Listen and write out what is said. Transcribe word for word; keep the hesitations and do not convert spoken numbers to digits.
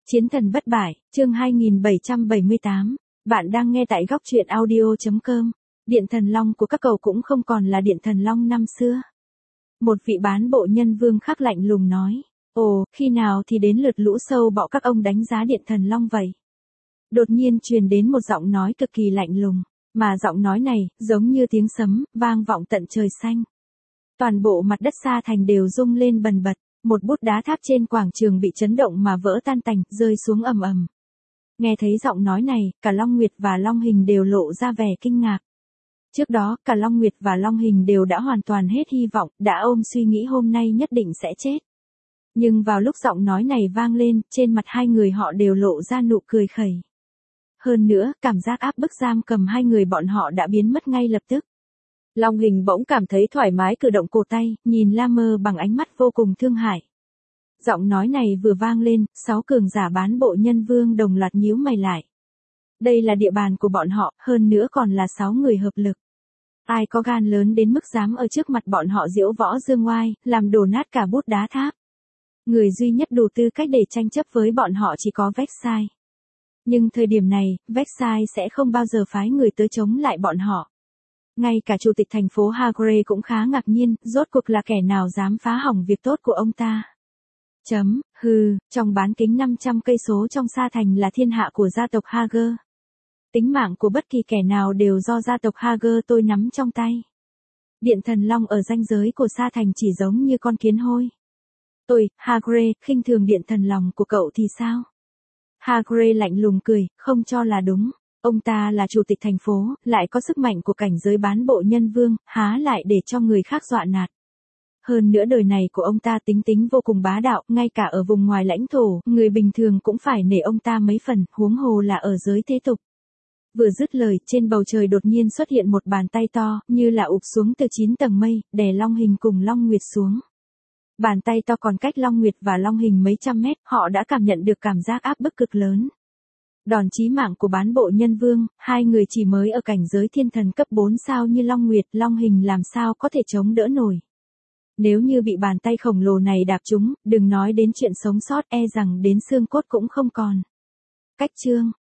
Chiến thần bất bại, chương hai nghìn bảy trăm bảy mươi tám. Bạn đang nghe tại góc truyện audio chấm com. Điện thần long của các cậu cũng không còn là điện thần long năm xưa. Một vị bán bộ nhân vương khắc lạnh lùng nói. Ồ, khi nào thì đến lượt lũ sâu bọ các ông đánh giá điện thần long vậy? Đột nhiên truyền đến một giọng nói cực kỳ lạnh lùng, mà giọng nói này, giống như tiếng sấm, vang vọng tận trời xanh. Toàn bộ mặt đất Sa Thành đều rung lên bần bật. Một bút đá tháp trên quảng trường bị chấn động mà vỡ tan tành, rơi xuống ầm ầm. Nghe thấy giọng nói này, cả Long Nguyệt và Long Hình đều lộ ra vẻ kinh ngạc. Trước đó, cả Long Nguyệt và Long Hình đều đã hoàn toàn hết hy vọng, đã ôm suy nghĩ hôm nay nhất định sẽ chết. Nhưng vào lúc giọng nói này vang lên, trên mặt hai người họ đều lộ ra nụ cười khẩy. Hơn nữa, cảm giác áp bức giam cầm hai người bọn họ đã biến mất ngay lập tức. Long Hình bỗng cảm thấy thoải mái cử động cổ tay, nhìn La Mơ bằng ánh mắt vô cùng thương hại. Giọng nói này vừa vang lên, sáu cường giả bán bộ nhân vương đồng loạt nhíu mày lại. Đây là địa bàn của bọn họ, hơn nữa còn là sáu người hợp lực. Ai có gan lớn đến mức dám ở trước mặt bọn họ diễu võ dương oai, làm đổ nát cả bút đá tháp. Người duy nhất đủ tư cách để tranh chấp với bọn họ chỉ có Vexai. Nhưng thời điểm này, Vexai sẽ không bao giờ phái người tới chống lại bọn họ. Ngay cả chủ tịch thành phố Hagre cũng khá ngạc nhiên, rốt cuộc là kẻ nào dám phá hỏng việc tốt của ông ta. Chấm, hừ, trong bán kính năm trăm cây số trong Sa Thành là thiên hạ của gia tộc Hager. Tính mạng của bất kỳ kẻ nào đều do gia tộc Hager tôi nắm trong tay. Điện thần long ở ranh giới của Sa Thành chỉ giống như con kiến hôi. Tôi, Hagre, khinh thường điện thần long của cậu thì sao? Hagre lạnh lùng cười, không cho là đúng. Ông ta là chủ tịch thành phố, lại có sức mạnh của cảnh giới bán bộ nhân vương, há lại để cho người khác dọa nạt. Hơn nữa đời này của ông ta tính tính vô cùng bá đạo, ngay cả ở vùng ngoài lãnh thổ, người bình thường cũng phải nể ông ta mấy phần, huống hồ là ở giới thế tục. Vừa dứt lời, trên bầu trời đột nhiên xuất hiện một bàn tay to, như là ụp xuống từ chín tầng mây, đè Long Hình cùng Long Nguyệt xuống. Bàn tay to còn cách Long Nguyệt và Long Hình mấy trăm mét, họ đã cảm nhận được cảm giác áp bức cực lớn. Đòn chí mạng của bán bộ nhân vương, hai người chỉ mới ở cảnh giới thiên thần cấp bốn sao như Long Nguyệt, Long Hình làm sao có thể chống đỡ nổi. Nếu như bị bàn tay khổng lồ này đạp trúng, đừng nói đến chuyện sống sót, e rằng đến xương cốt cũng không còn. Cách chương,